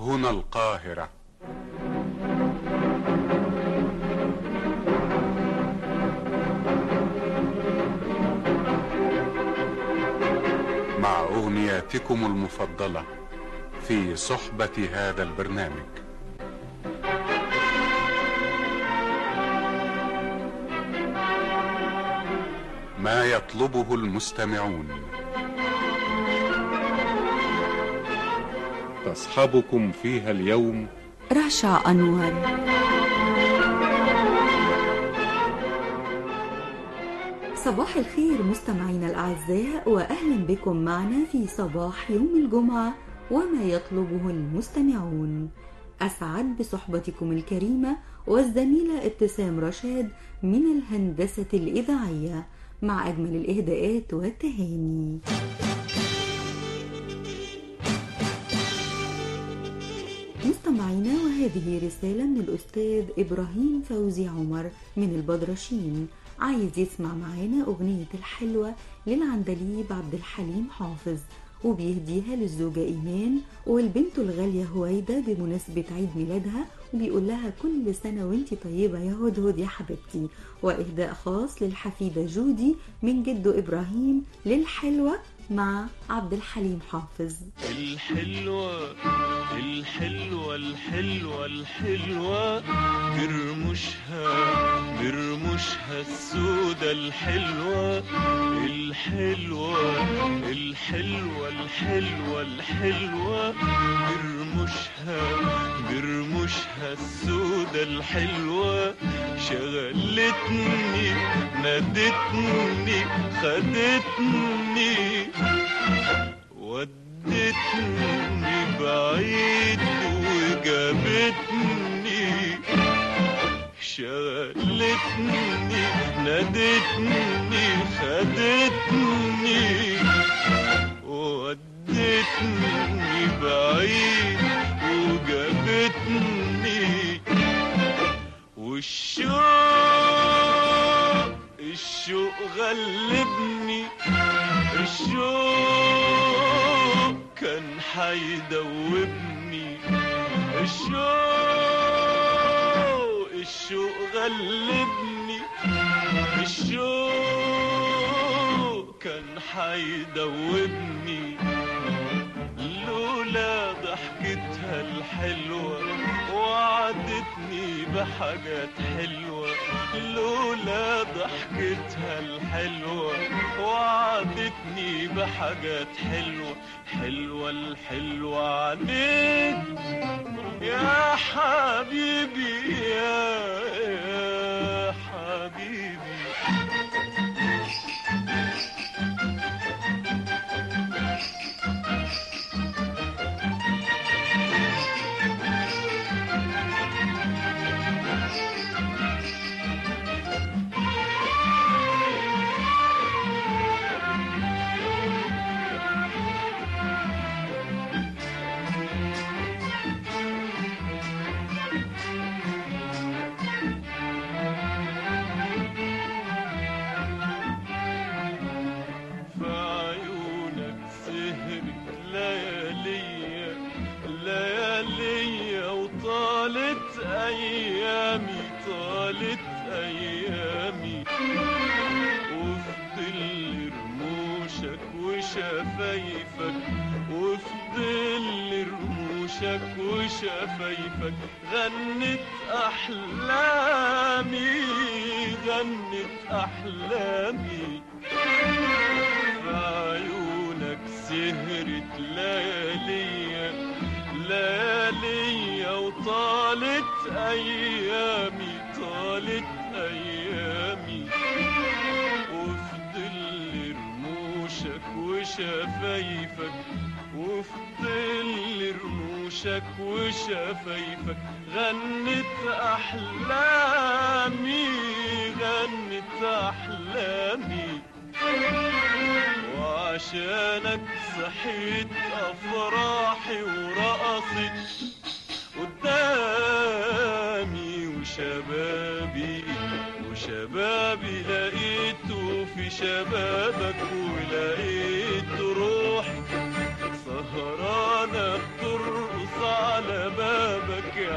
هنا القاهرة. مع أغنياتكم المفضلة في صحبة هذا البرنامج. ما يطلبه المستمعون. تصحبكم فيها اليوم رشا أنور. صباح الخير مستمعينا الأعزاء، وأهلا بكم معنا في صباح يوم الجمعة وما يطلبه المستمعون. أسعد بصحبتكم الكريمة والزميلة ابتسام رشاد من الهندسة الإذاعية مع أجمل الإهداءات والتهاني. مستمعينا، وهذه رسالة من الأستاذ إبراهيم فوزي عمر من البدرشين، عايز يسمع معانا أغنية الحلوة للعندليب عبد الحليم حافظ، وبيهديها للزوجة إيمان والبنت الغالية هويدا بمناسبة عيد ميلادها، وبيقول لها كل سنة وانتي طيبة يا هدهد يا حبيبتي، وإهداء خاص للحفيدة جودي من جده إبراهيم للحلوة مع عبد الحليم حافظ. الحلوة الحلوة الحلوة الحلوة برمشها السودة الحلوة الحلوة الحلوة الحلوة الحلوة برمشها السودة الحلوة شغلتني نادتني خدتني ودتني بعيد وجابتني شغلتني نادتني خدتني ودتني بعيد وجابتني الشوق غلبني الشوق كان حيدوبني الشوق غلبني الشوق كان حيدوبني لولا ضحكتها الحلوة وعدتني بحاجات حلوة لولا ضحكتها الحلوة وعدتني بحاجات حلوة حلوة الحلوة عليك يا حبيبي يا حبيبي. أيامي وفضل رموشك وشفايفك وفضل رموشك وشفايفك غنت أحلامي في عيونك سهرت ليالي وطالت أيامي وفضل رموشك وشفايفك وفضل رموشك وشفايفك غنت أحلامي وعشانك صحيت أفراحي ورقصت قدامي وشبابي لقيته في شبابك ولقيت روحي سهرانة بترقص على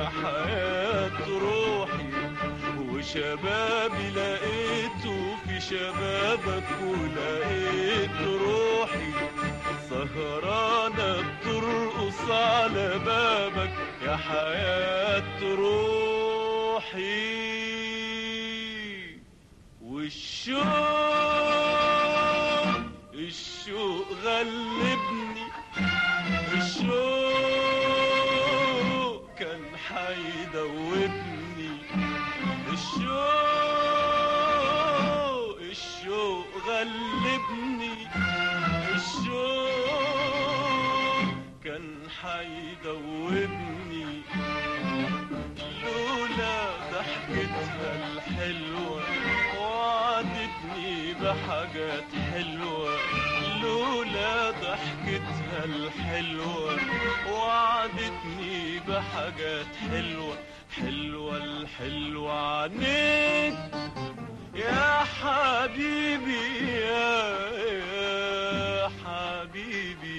يا حياة روحي، وشبابي لقيته في شبابك، ولقيت روحي سهرانة بترقص على بابك يا حياة روحي. الشوق غلبني، الشوق كان حيدوبني، الشوق غلبني، الشوق كان حيدوبني. لولا ضحكتها الحلوة وعدتني بحاجات حلوة، لولا ضحكتها الحلوة وعدتني بحاجات حلوة، حلوة الحلوة عنيك يا حبيبي يا حبيبي.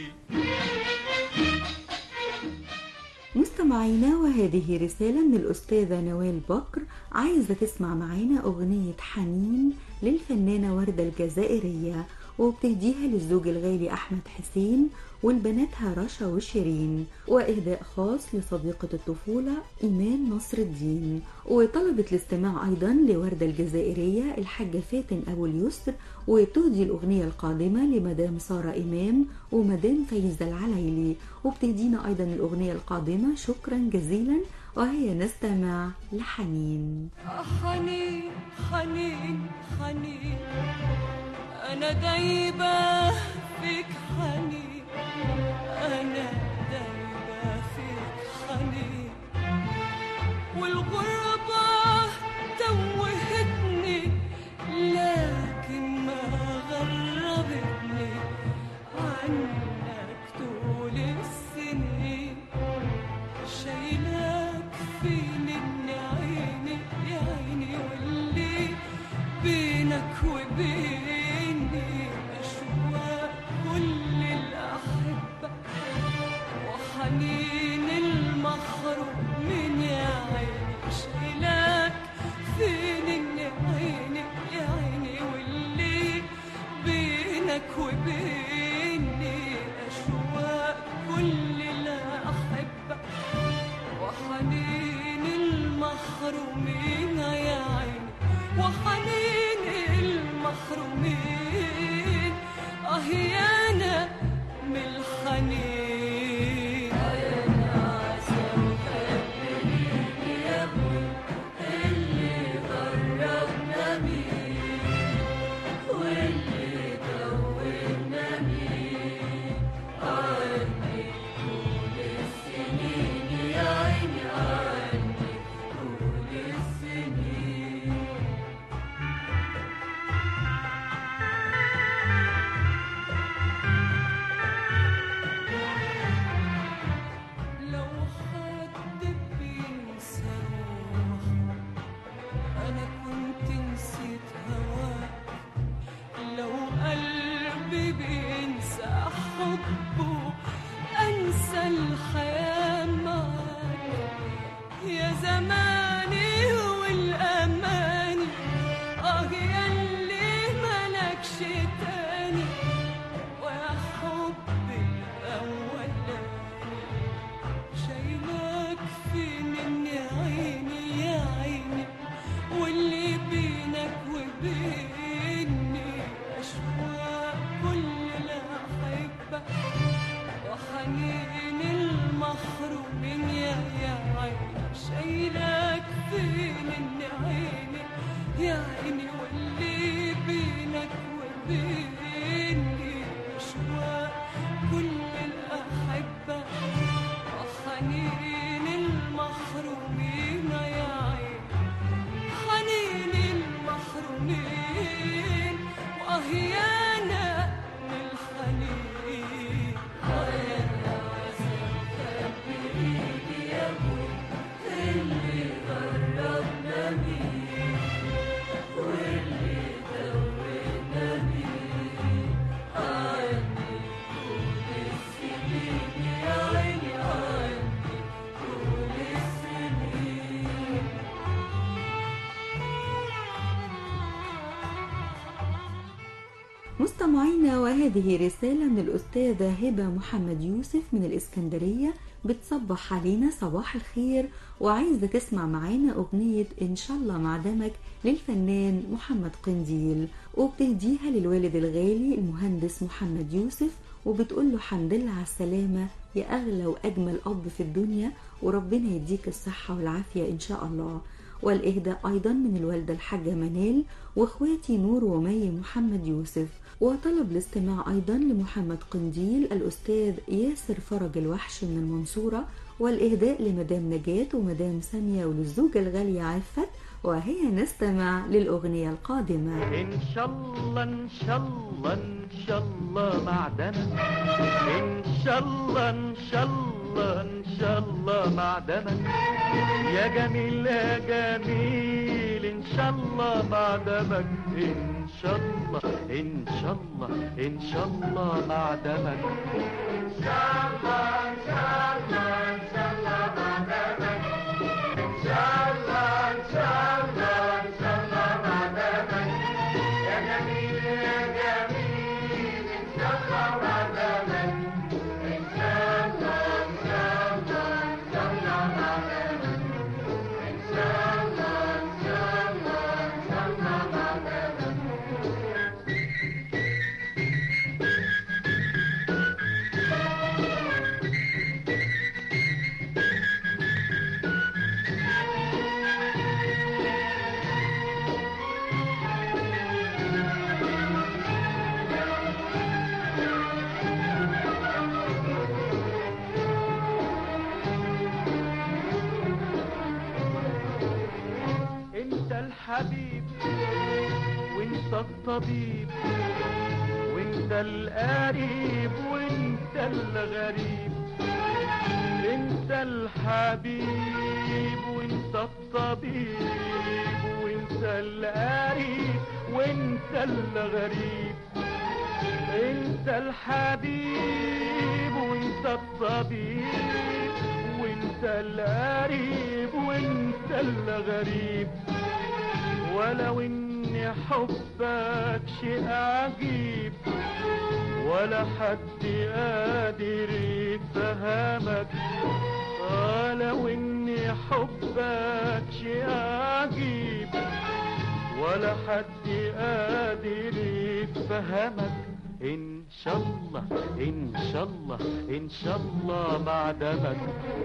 مستمعينا، وهذه رسالة من الأستاذة نوال بكر، عايزة تسمع معانا أغنية حنين للفنانة وردة الجزائرية، وبتهديها للزوج الغالي أحمد حسين والبناتها رشا وشيرين، وإهداء خاص لصديقة الطفولة إيمان نصر الدين. وطلبت الاستماع أيضا لوردة الجزائرية الحاجة فاتن أبو اليسر، وبتهدي الأغنية القادمة لمدام سارة إمام ومدام فايزة العليلي، وبتهدينا أيضا الأغنية القادمة. شكرا جزيلا، وهي نستمع لحنين. حنين حنين حنين، أنا دايبة فيك حنين، أنا دايبة فيك حنين، والغربة توهتني لكن ما غربتني عنك طول السنين، شايلاك فين عيني يا عيني، واللي بينك وبيني أشواق كل الأحبة، وحنين المحرومين يا عيني، شايلاك فين عيني يا عيني، واللي بينك وبيني أشواق كل الأحبة، وحنين المحرومين يا عيني، وحنين المحرومين أهيانا من الحنين. يا ناس مستمعينا، وهذه رسالة من الأستاذة هبة محمد يوسف من الإسكندرية، بتصبح علينا صباح الخير، وعايزة تسمع معانا أغنية إن شاء الله مع دمك للفنان محمد قنديل، وبتهديها للوالد الغالي المهندس محمد يوسف، وبتقول له حمد لله على السلامة يا أغلى وأجمل أب في الدنيا، وربنا يديك الصحة والعافية إن شاء الله. والإهداء أيضا من الوالدة الحاجة منال وإخواتي نور ومي محمد يوسف. وطلب الاستماع أيضا لمحمد قنديل الأستاذ ياسر فرج الوحش من المنصورة، والإهداء لمدام نجاة ومدام سامية وللزوجة الغالية عفت. وهي نستمع للأغنية القادمة. إن شاء الله إن شاء الله إن شاء الله معدنك، إن شاء الله إن شاء الله إن شاء الله معدنك يا جميل يا جميل، إن شاء الله معدنك، إن شاء الله إن شاء الله إن شاء الله معدنك، إن شاء الله إن شاء الله إن شاء الله معدنك، إن شاء الله إن شاء الله إن شاء الله معدنك يا جميل يا جميل، إن شاء الله معدنك، إن شاء الله إن شاء الله إن شاء الله معدنك، إن شاء الله إن شاء الله إن شاء الله معدنك. انت الحبيب وانت الطبيب وانت القريب وانت الغريب، انت الحبيب وانت الطبيب وانت القريب وانت الغريب، انت الحبيب وانت الطبيب وانت القريب وانت الغريب. ولو ان حبك شيء عجيب ولا حد قادر يفهمك، ولو ان حبك شيء عجيب ولا حد قادر يفهمك، إن شاء الله إن شاء الله إن شاء الله معدنك.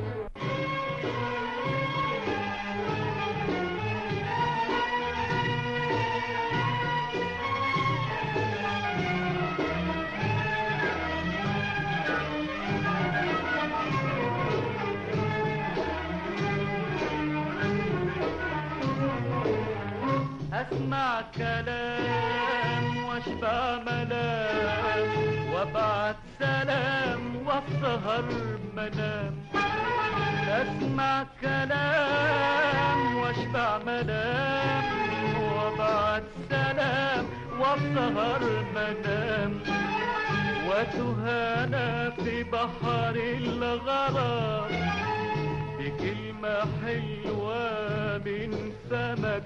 أسمع كلام واشبع ملام وابعت سلام واسهر منام، أسمع كلام واشبع ملام وابعت سلام واسهر منام، وتهانى في بحر الغرام بكلمة حلوة من فمك،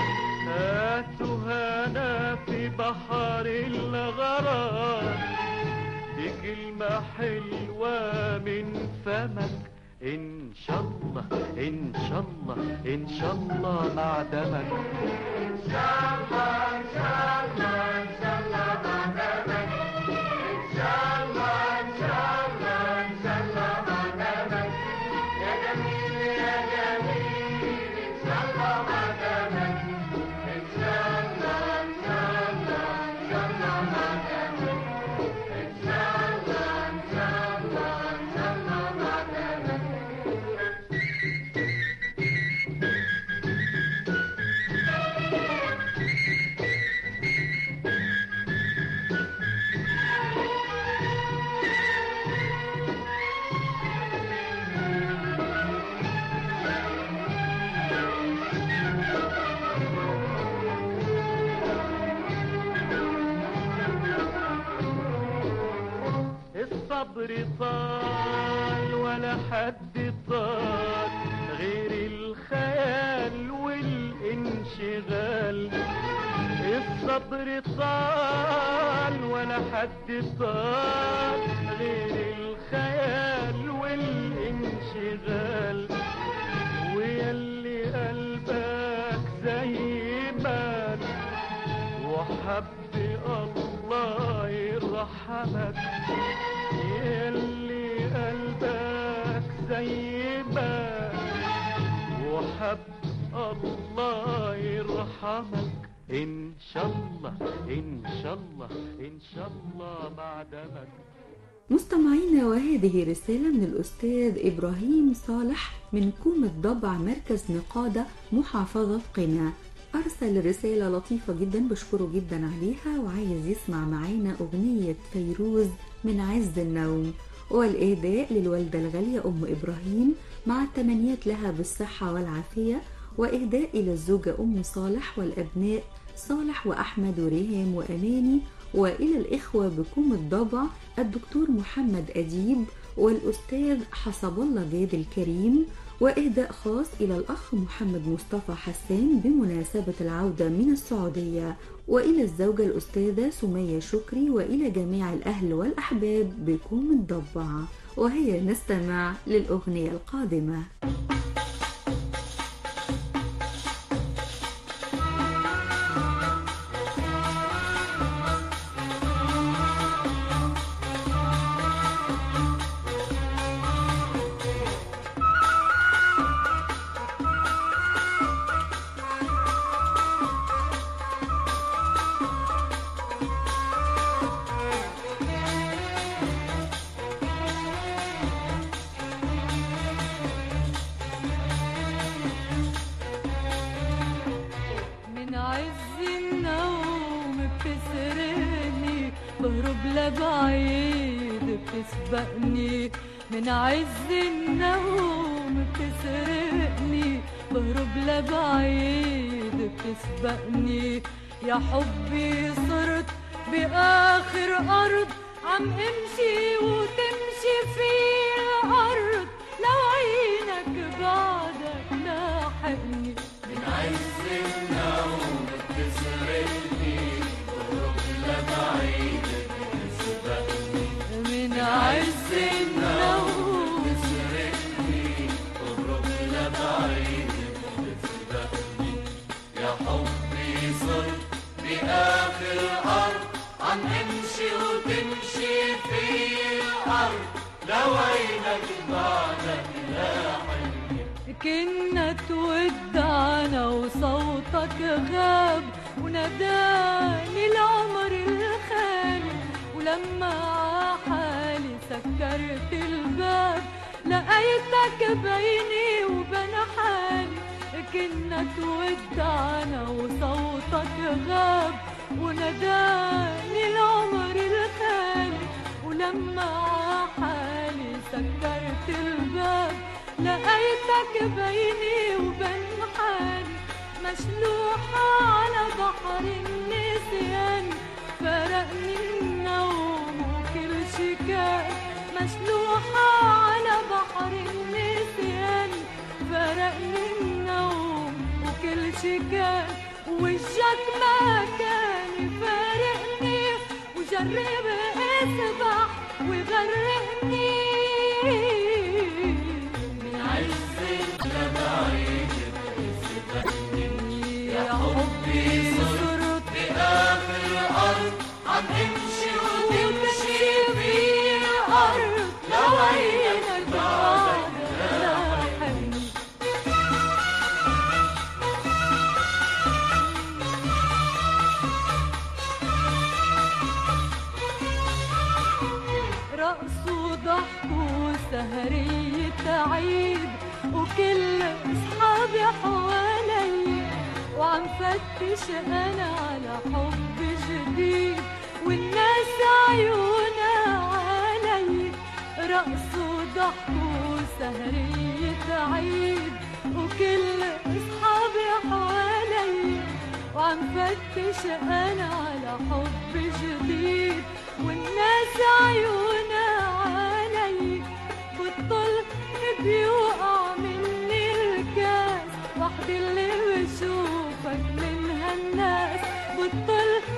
هاتهانا في بحر الغرام بكلمة حلوة من فمك، إن شاء الله إن شاء الله إن شاء الله معدنك، إن شاء الله إن شاء الله إن شاء الله معدنك، إن شاء الله إن شاء الله إن شاء الله معدنك يا جميل يا جميل، إن شاء الله معدنك، إن شاء الله إن شاء الله إن شاء الله معدنك، إن شاء الله إن شاء الله إن شاء الله معدنك. الصبر طال ولا حد طال غير الخيال والانشغال، الصبر الصبر طال ولا حد طال غير الخيال والانشغال، ويلي قلبك زي ما وحب الله يرحمك، يلي قلبك زي ما وحب الله يرحمك. إن شاء الله إن شاء الله إن شاء الله بعدمك. مستمعينا، وهذه رسالة من الأستاذ إبراهيم صالح من كوم الضبع مركز نقادة محافظة قنا. أرسل رسالة لطيفة جدا بشكره جدا عليها، وعايز يسمع معانا أغنية فيروز من عز النوم، والإهداء للوالدة الغالية أم إبراهيم مع التمنيات لها بالصحة والعافية، وإهداء إلى الزوجة أم صالح والأبناء صالح وأحمد وريهام وأماني، وإلى الإخوة بكوم الضبع الدكتور محمد أديب والأستاذ حسب الله جاد الكريم، وإهداء خاص إلى الأخ محمد مصطفى حسان بمناسبة العودة من السعودية، وإلى الزوجة الأستاذة سمية شكري، وإلى جميع الأهل والأحباب بكوم الضبع. وهي نستمع للأغنية القادمة. بعيد بتسبقني من عز النوم، بتسرقني بهرب لبعيد بتسبقني. يا حبي صرت بآخر أرض عم امشي وتمشي في الأرض، لو عينك بعدك لاحقني. من عز النوم بتسرقني بهرب لبعيد بتسبقني. من عز النوم بتسرقني بهرب لبعيد بتسبقني. يا حبي صرت بآخر أرض عم امشي وتمشي في الأرض، لو عينك بعدك لاحقني. كنا تودعنا وصوتك غاب وناداني العمر الخالي، ولما عحالي سكرت الباب لقيتك بيني وبين حالي. كنا تودعنا وصوتك غاب وناداني العمر الخالي، ولما عحالي سكرت الباب لقيتك بيني وبين حالي. مشلوحة على بحر النسيان فرقني النوم وكل شي كان. مشلوحة على بحر النسيان فرقني النوم وكل شي كان. وجهك ما كان يفارقني وجرب اسبح ويغرقني. يا حبي صرت بآخر الأرض عم امشي وتمشي في الأرض، لو عينك بعدك لاحقني. رقص وضحك وسهرية عيد وكل اصحابي حوالي، وعم فتش انا على حب جديد والناس عيونها علي. رقص وضحك وسهرية عيد وكل اصحابي حوالي، وعم فتش انا على حب جديد والناس عيونها علي. بطل بيوقع مني الكاس وحدي اللي بشوفك من هالناس. بطل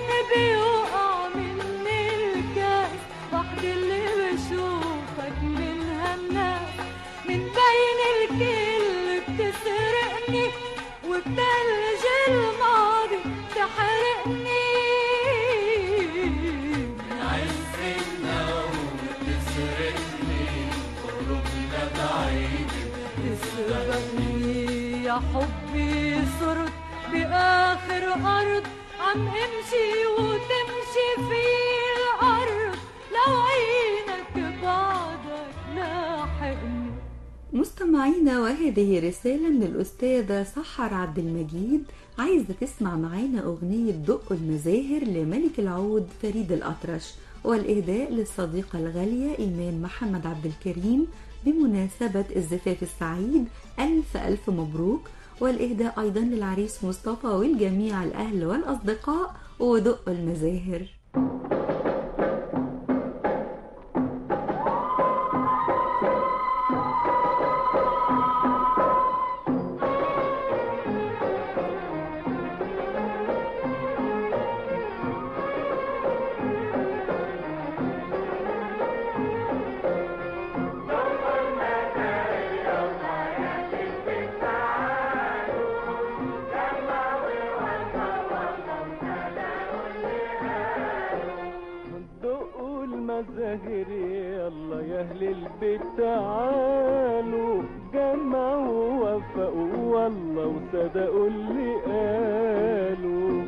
بين الكل بتسرقني وبتلج الماضي تحرقني من عز النوم بتسرقني قلوبنا بعيدة تسبقني يا حبي صرت بآخر أرض عم امشي وتمشي في الأرض لو عينك بعدك لاحقني. مستمعينا، وهذه رسالة من الأستاذة سحر عبد المجيد، عايزة تسمع معانا أغنية دق المزاهر لملك العود فريد الأطرش، والإهداء للصديقة الغالية إيمان محمد عبد الكريم بمناسبة الزفاف السعيد. ألف ألف مبروك. والإهداء أيضا للعريس مصطفى والجميع الأهل والأصدقاء، ودق المزاهر. المزاهر يلا يا اهل البيت تعالوا، جمعوا ووفقوا والله وصدقوا اللي قالوا.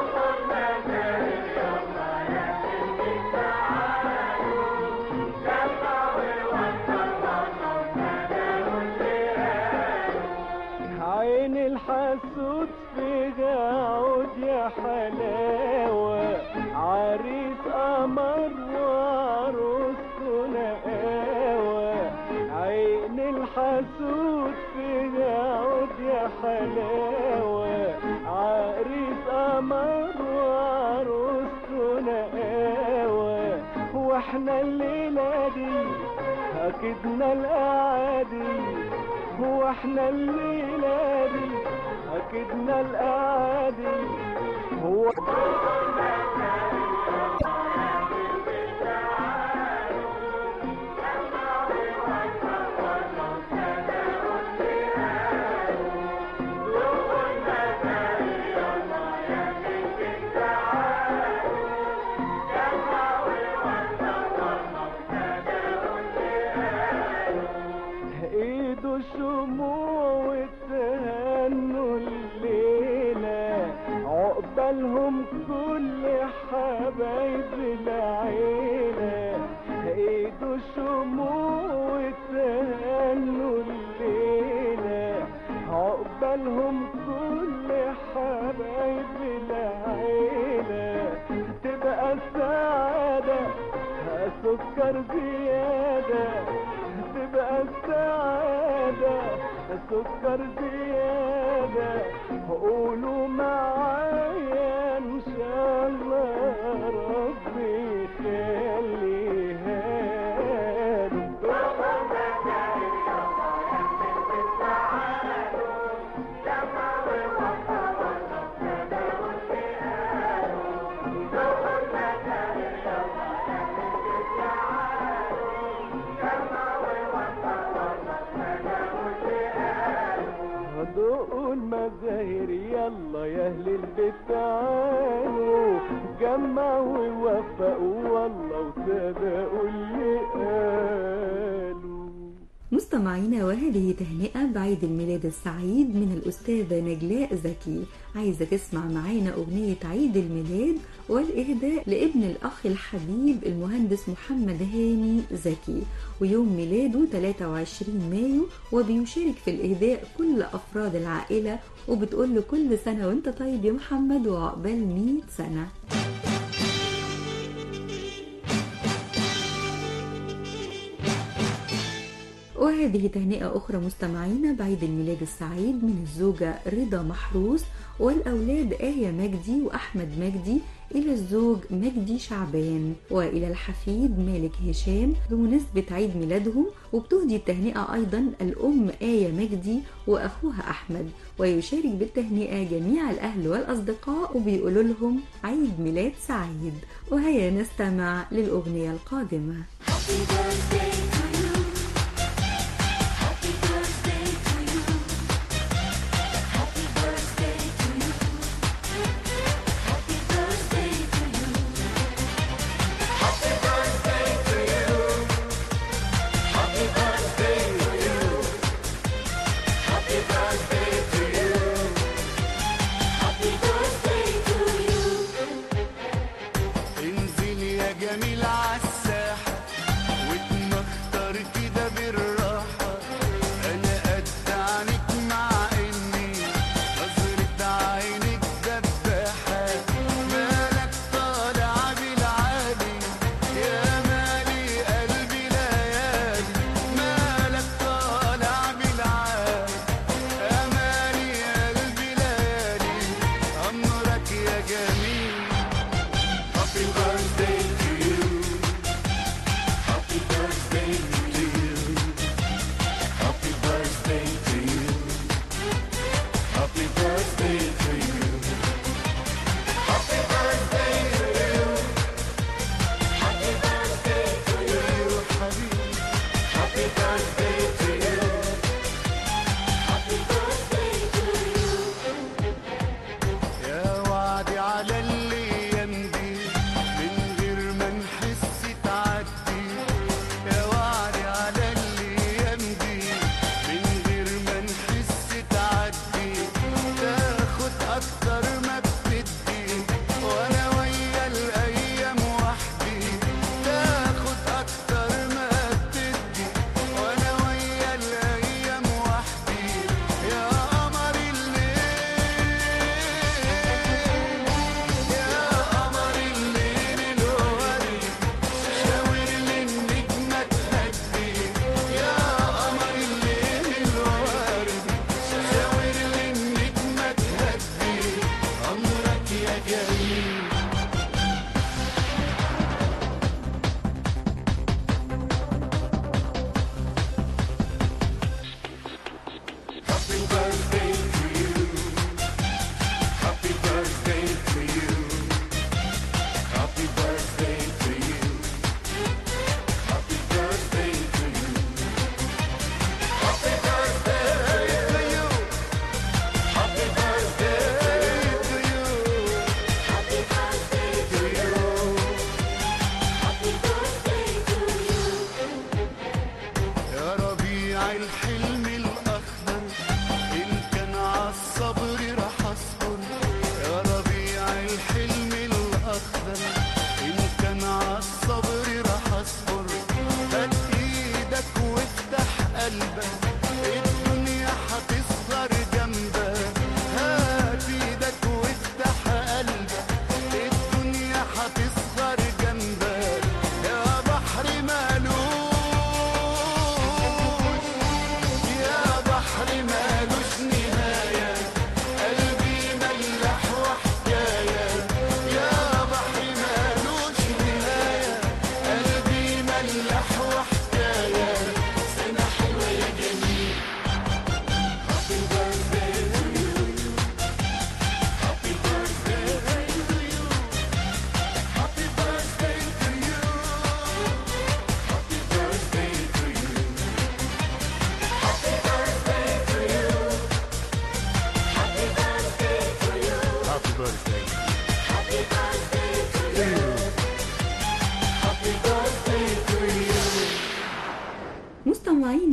عين الحسود فيها عود يا حلاوة، عريس قمر وعروسته نقاوة. عين الحسود فيها عود يا حلاوة، عريس قمر وعروسته نقاوة. واحنا الليلة دي أكدنا الأعادي، هو احنا الليلة دي أكدنا الأعادي. هو ايده شموع وتهنوا الليلة، عقبالهم كل حبايب العيلة. ايده شموع وتهنوا الليلة، عقبالهم كل حبايب العيلة. تبقى السعادة سكر زيادة، تبقى السعادة سكر زيادة. قولوا معايا إن شاء الله ربي يخليها له. دقوا المزاهر يلا يا اهل البيت تعالوا، جمعوا ووفقوا والله وصدقوا اللي قالوا. مستمعينا، وهذه تهنئة بعيد الميلاد السعيد من الأستاذة نجلاء زكي، عايزة تسمع معانا أغنية عيد الميلاد، والإهداء لابن الأخ الحبيب المهندس محمد هاني زكي، ويوم ميلاده 23 مايو، وبيشارك في الإهداء كل أفراد العائلة، وبتقول له كل سنة وانت طيب يا محمد وعقبال 100 سنة. وهذه تهنئة أخرى مستمعينا بعيد الميلاد السعيد من الزوجة رضا محروس والأولاد آية مجدي وأحمد مجدي، إلى الزوج مجدي شعبان، وإلى الحفيد مالك هشام بمناسبة عيد ميلادهم. وبتهدي التهنئة أيضا الأم آية مجدي وأخوها أحمد، ويشارك بالتهنئة جميع الأهل والأصدقاء، وبيقولوا لهم عيد ميلاد سعيد. وهيا نستمع للأغنية القادمة. Happy birthday to you. Happy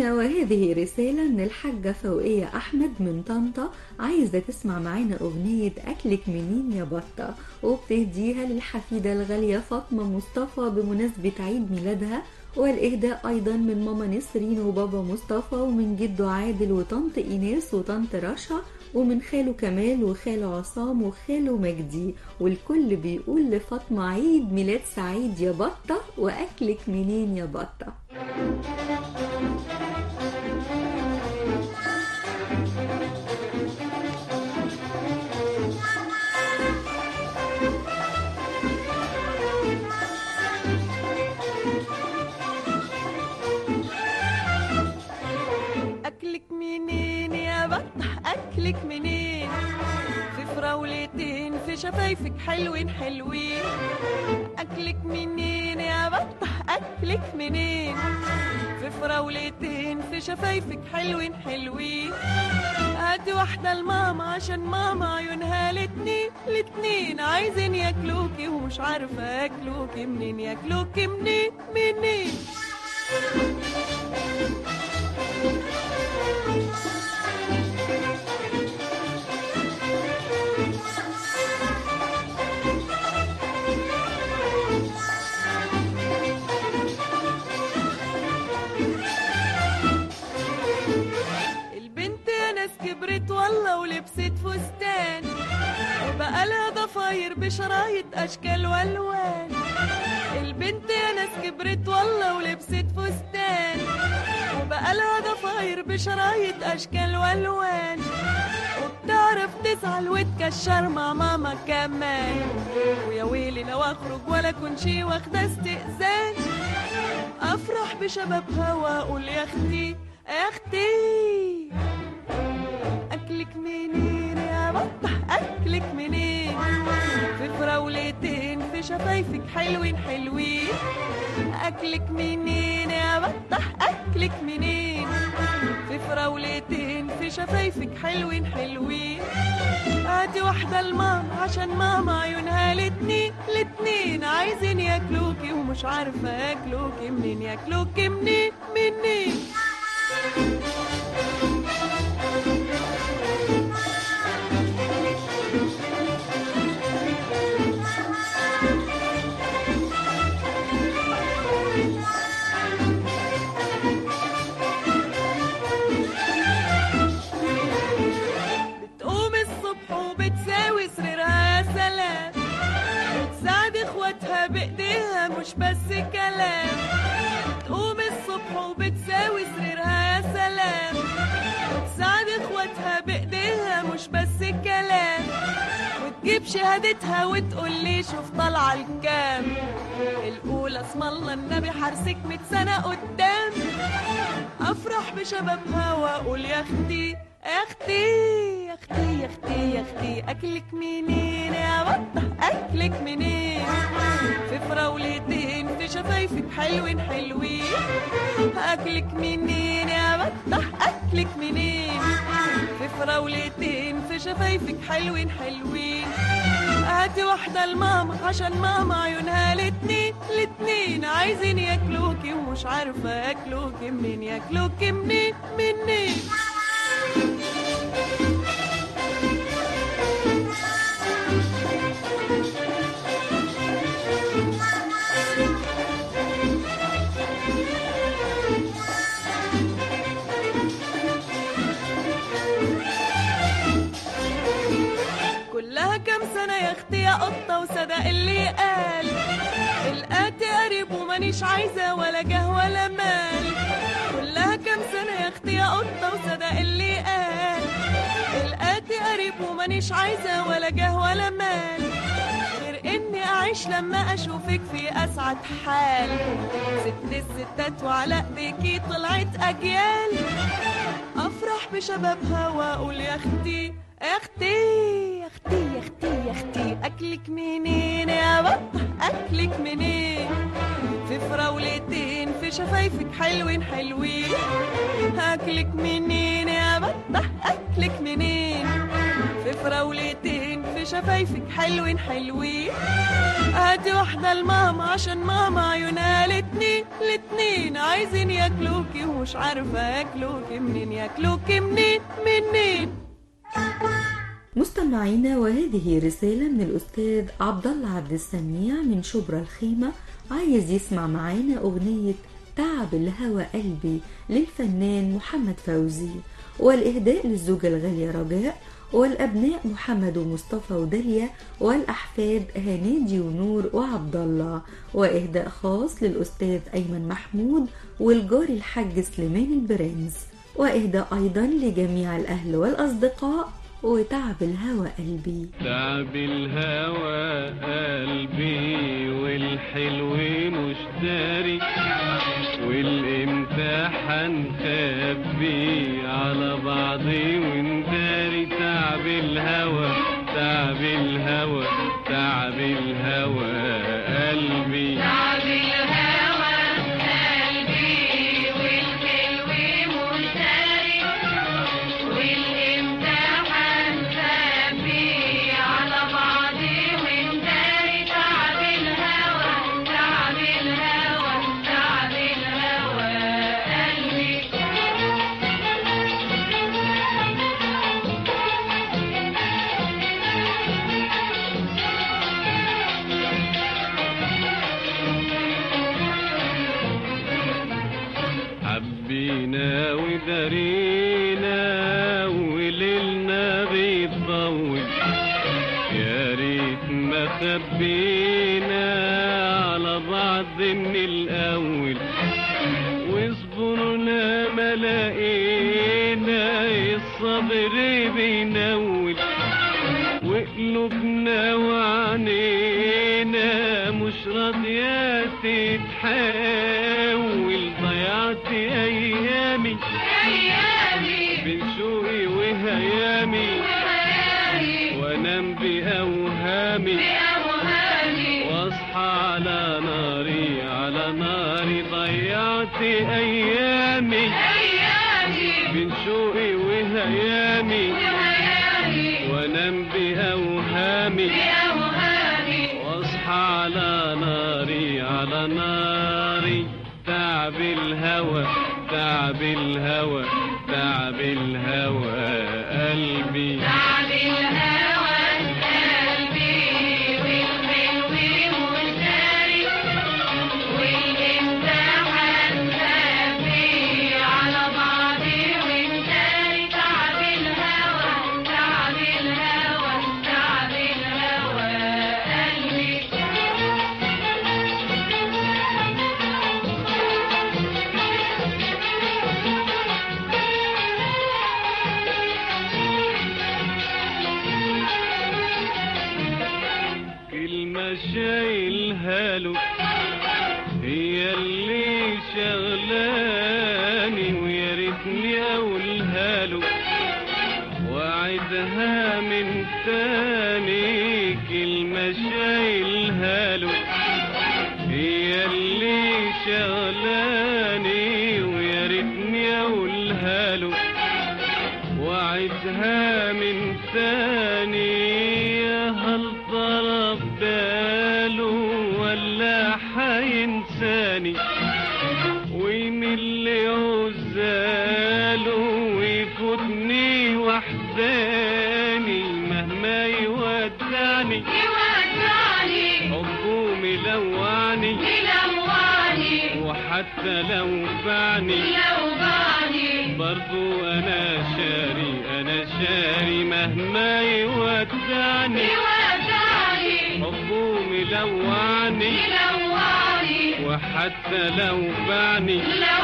وهذه رسالة من الحاجة فوقية أحمد من طنطا، عايزة تسمع معانا أغنية أكلك منين يا بطة، وبتهديها للحفيدة الغالية فاطمة مصطفى بمناسبة عيد ميلادها، والإهداء أيضا من ماما نسرين وبابا مصطفى، ومن جده عادل وطنط إيناس وطنط رشا، ومن خاله كمال وخاله عصام وخاله مجدي، والكل بيقول لفاطمة عيد ميلاد سعيد يا بطة، وأكلك منين يا بطة. أكلك منين يا بطة أكلك منين، في فراولتين في شفايفك حلوين حلوين. أكلك منين يا بطة أكلك منين، في فراولتين في شفايفك حلوين حلوين. هاتي واحدة لماما عشان ماما عيونها الاتنين عايزين ياكلوكي ومش عارفة ياكلوكي منين، ياكلوكي منين منين. البنت يا ناس كبرت والله ولبست فستان، وبقى لها ضفاير بشرايط اشكال والوان. البنت يا ناس كبرت والله ولبست فستان، وبقى لها ضفاير بشرايط اشكال والوان. وبتعرف تزعل وتكشر مع ماما كمان، ويا ويلي لو اخرج ولا كنشي واخده استئذان. افرح بشبابها واقول يا اختي يا اختي، اكلك منين يا بطة اكلك منين، في فراولتين في شفايفك حلوين حلوين. اكلك منين يا بطة اكلك منين، في فراولتين في شفايفك حلوين حلوين. هاتي واحدة لماما عشان ماما عيونها الاتنين عايزين ياكلوكي ومش عارفة ياكلوكي منين، ياكلوكي منين منين. بتقوم الصبح وبتساوي سريرها يا سلام، بتساعد اخواتها بايديها مش بس كلام. بتقوم الصبح وبتساوي سريرها يا سلام، بتساعد اخواتها بايديها مش بس كلام. وتجيب شهادتها وتقول لي شوف طالعه الكام، الاولى اسم الله النبي حارسك 100 سنه قدام. افرح بشبابها واقول يا اختي يا اختي يا اختي يا اختي يا اختي، اكلك منين يا بطة اكلك منين، في فراولتين في شفايفك حلوين حلوين. اكلك منين يا بطة اكلك منين، في فراولتين في شفايفك حلوين حلوين. هاتي واحدة لماما عشان ماما عيونها الاتنين عايزين ياكلوكي ومش عارفة ياكلوكي منين، ياكلوكي منين منين. كلها كام سنة يا اختي يا قطة وصدق اللي قال، القاتي قريب ومانيش عايزة ولا جاه ولا مال. كلها كام سنة يا اختي يا قطة وصدق اللي قال، القاتي قريب ومانيش عايزة ولا جاه ولا مال. غير اني اعيش لما اشوفك في اسعد حال، ست الستات وعلى ايديكي طلعت اجيال. افرح بشبابها واقول يا اختي يا اختي يا اختي يا اختي يا اختي، اكلك منين يا بطة اكلك منين، في فراولتين في شفايفك حلوين حلوين. اكلك منين يا بطة اكلك منين، في فراولتين في في شفايفك حلوين حلوين. هاتي واحدة لماما عشان ماما عيونها الاتنين عايزين ياكلوكي ومش عارفة ياكلوكي منين، ياكلوكي منين. مستمعينا، وهذه رسالة من الأستاذ عبد الله عبد السميع من شبرا الخيمة، عايز يسمع معانا أغنية تعب الهوى قلبي للفنان محمد فوزي، والإهداء للزوجة الغالية رجاء، والأبناء محمد ومصطفى وداليا، والأحفاد هنادي ونور وعبد الله، وإهداء خاص للأستاذ أيمن محمود والجار الحاج سليمان البرنس، وإهداء أيضا لجميع الأهل والأصدقاء. وتعب الهوى قلبي، تعب الهوى قلبي والحلو مش داري، والامتحان خبي على بعضي ونداري. تعب الهوى تعب الهوى تعب الهوى قلبي، تعب الهوى قلبي والحلو مش داري، والامتحان خبي على بعضي ونداري. تعب الهوى تعب الهوى تعب الهوى قلبي. حبينا ودارينا وليلنا بيطول، يا ريت ما خبينا على بعض من الأول، وصبرنا ما لقينا الصبر بينول، وقلوبنا وعنينا مش راضية تتحول. ضيعت أيامي بين شوقي وهيامي، وانام بأوهامي واصحى على ناري على ناري. ضيعت أيامي بين شوقي وهيامي، وانام بأوهامي واصحى على ناري على ناري. تعب الهوى تعب الهوى تعب الهوى قلبي، تعب الهوى قلبي والحلو مش داري، والامتحان خبي على بعضي ونداري. تعب الهوى تعب الهوى تعب الهوى قلبي. كلمة شايلها له هي اللي شغلاني، ويا ريتني اقولها له واعدها من تاني. كلمة شايلها له هي اللي شغلاني، ويا ريتني اقولها له واعدها من تاني. هل ضرب باله ولا حينساني، ويمل عزاله ويفوتني وحداني. مهما يودعني حبه ملوعني، وحتى لو باعني برضو انا شاري. مهما يودعني حبه ملوعني، وحتى لو باعني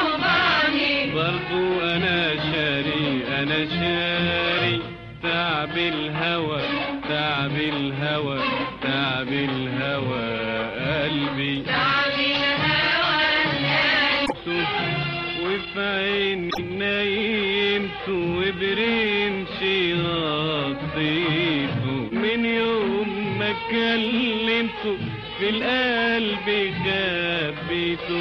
برضو انا شاري. تعب الهوى تعب الهوى تعب الهوى قلبي، تعب الهوى قلبي. وفي عيني نايمت وبرمشي غطيته، من يوم ما كلمته في القلب خبيته.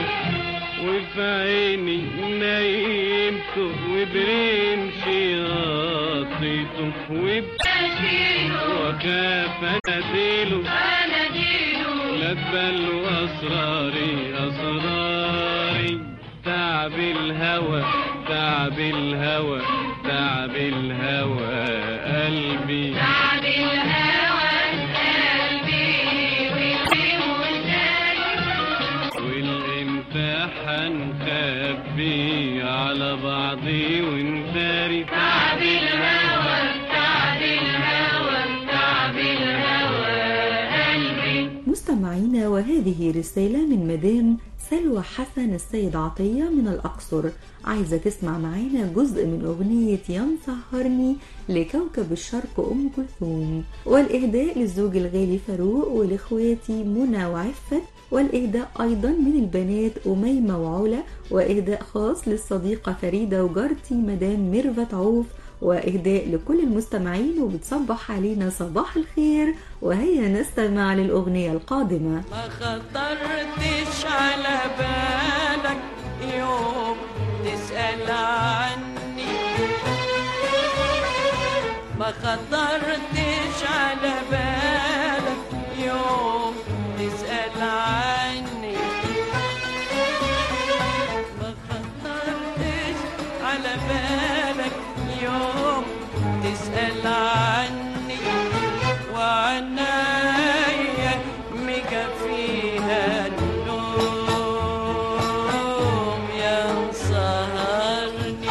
وفي عيني نايمت وبرمشي غطيته، وصيته وكاف اناديله لبى اسراري تعب الهوى تعب الهوى تعب الهوى قلبي تعب الهوى والامتحان خبي على بعضي ونداري تعب الهوى تعب الهوى تعب الهوى قلبي. مستمعينا، وهذه رسالة من مدام سلوى حسن السيد عطية من الأقصر، عايزة تسمع معانا جزء من أغنية يا مسهرني لكوكب الشرق أم كلثوم، والإهداء للزوج الغالي فاروق والإخواتي منى وعفت، والإهداء أيضا من البنات أميمة وعلا، وإهداء خاص للصديقة فريدة وجارتي مدام ميرفت عوف، وإهداء لكل المستمعين وبتصبح علينا صباح الخير. وهيا نستمع للأغنية القادمة. ما خطرتش على بالك يوم تسأل عني، ما خطرتش على بالك يوم تسأل عني، ما خطرتش على بالك يوم تسأل عني، وعنايا مكفيها النوم يا مسهرني،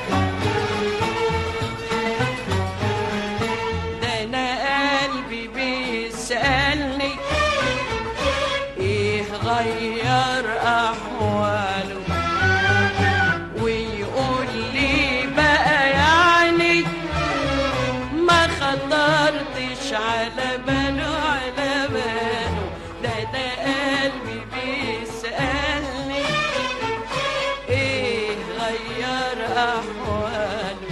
ده انا قلبي بيسألني ايه غير احواله، ويقول لي بقى يعني ما خطرتش على باله على باله، ده قلبي بيسألني ايه غير احواله،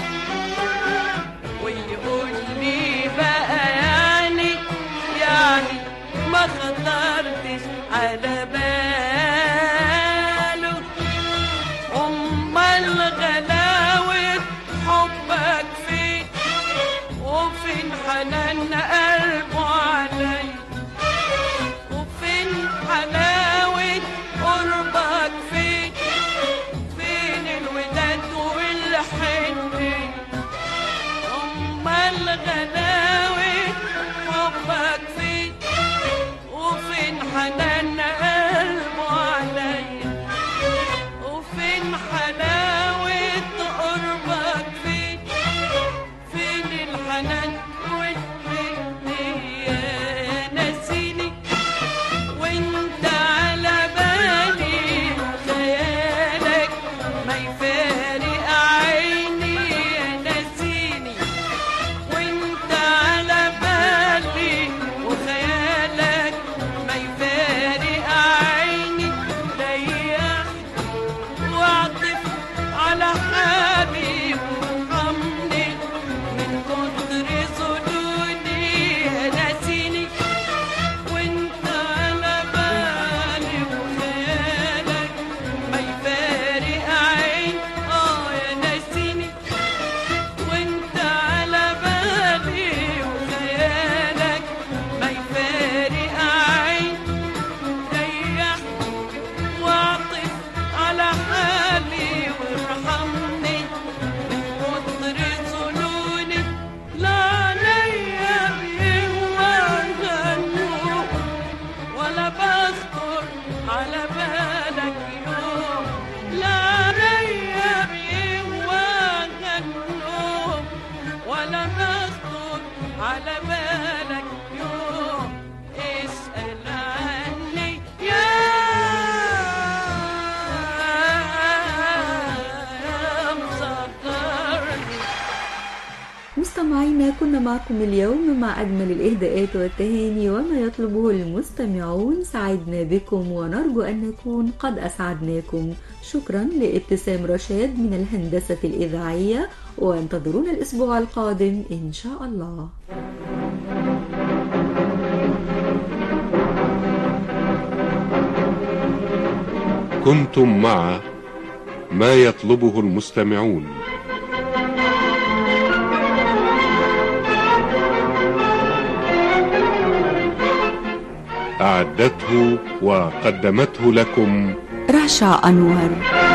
ويقول لي بقى يعني ما خطرتش على باله، امال غلاوة حبك فين وفين حنان قلبه علي، وفين حلاوة قربك فين، فين الوداد والحنين، امال غلاوة حبك فين وفين حنان قلبه علي، وفين حلاوة قربك فين، فين الحنان والحنية، نسيني وانت على بالي، خيالك ما يفارق عيني، نسيني وانت على بالي، وخيالك ما يفارق عيني، ريح واعطف على حالي وارحمني من كتر ظنوني، نسيني وانت على بالي، وخيالك ما يفارق عيني، يا نسيني وانت على بالي، وخيالك ما يفارق عيني، ريح واعطف على حالي وارحمني من كتر ظنوني، لا عليا بيهوى النوم ولا بخطر على بالك يوم، لا عليا بيهوى النوم ولا بخطر على بالك يوم، اسأل عني يا مسهرني. مستمعينا، كنا معكم اليوم مع أجمل الإهداءات والتهاني وما يطلبه المستمعون. سعدنا بكم ونرجو أن نكون قد أسعدناكم. شكرا لابتسام رشاد من الهندسة الإذاعية، وانتظرونا الأسبوع القادم إن شاء الله. كنتم مع ما يطلبه المستمعون. أعدته وقدمته لكم رشا أنور.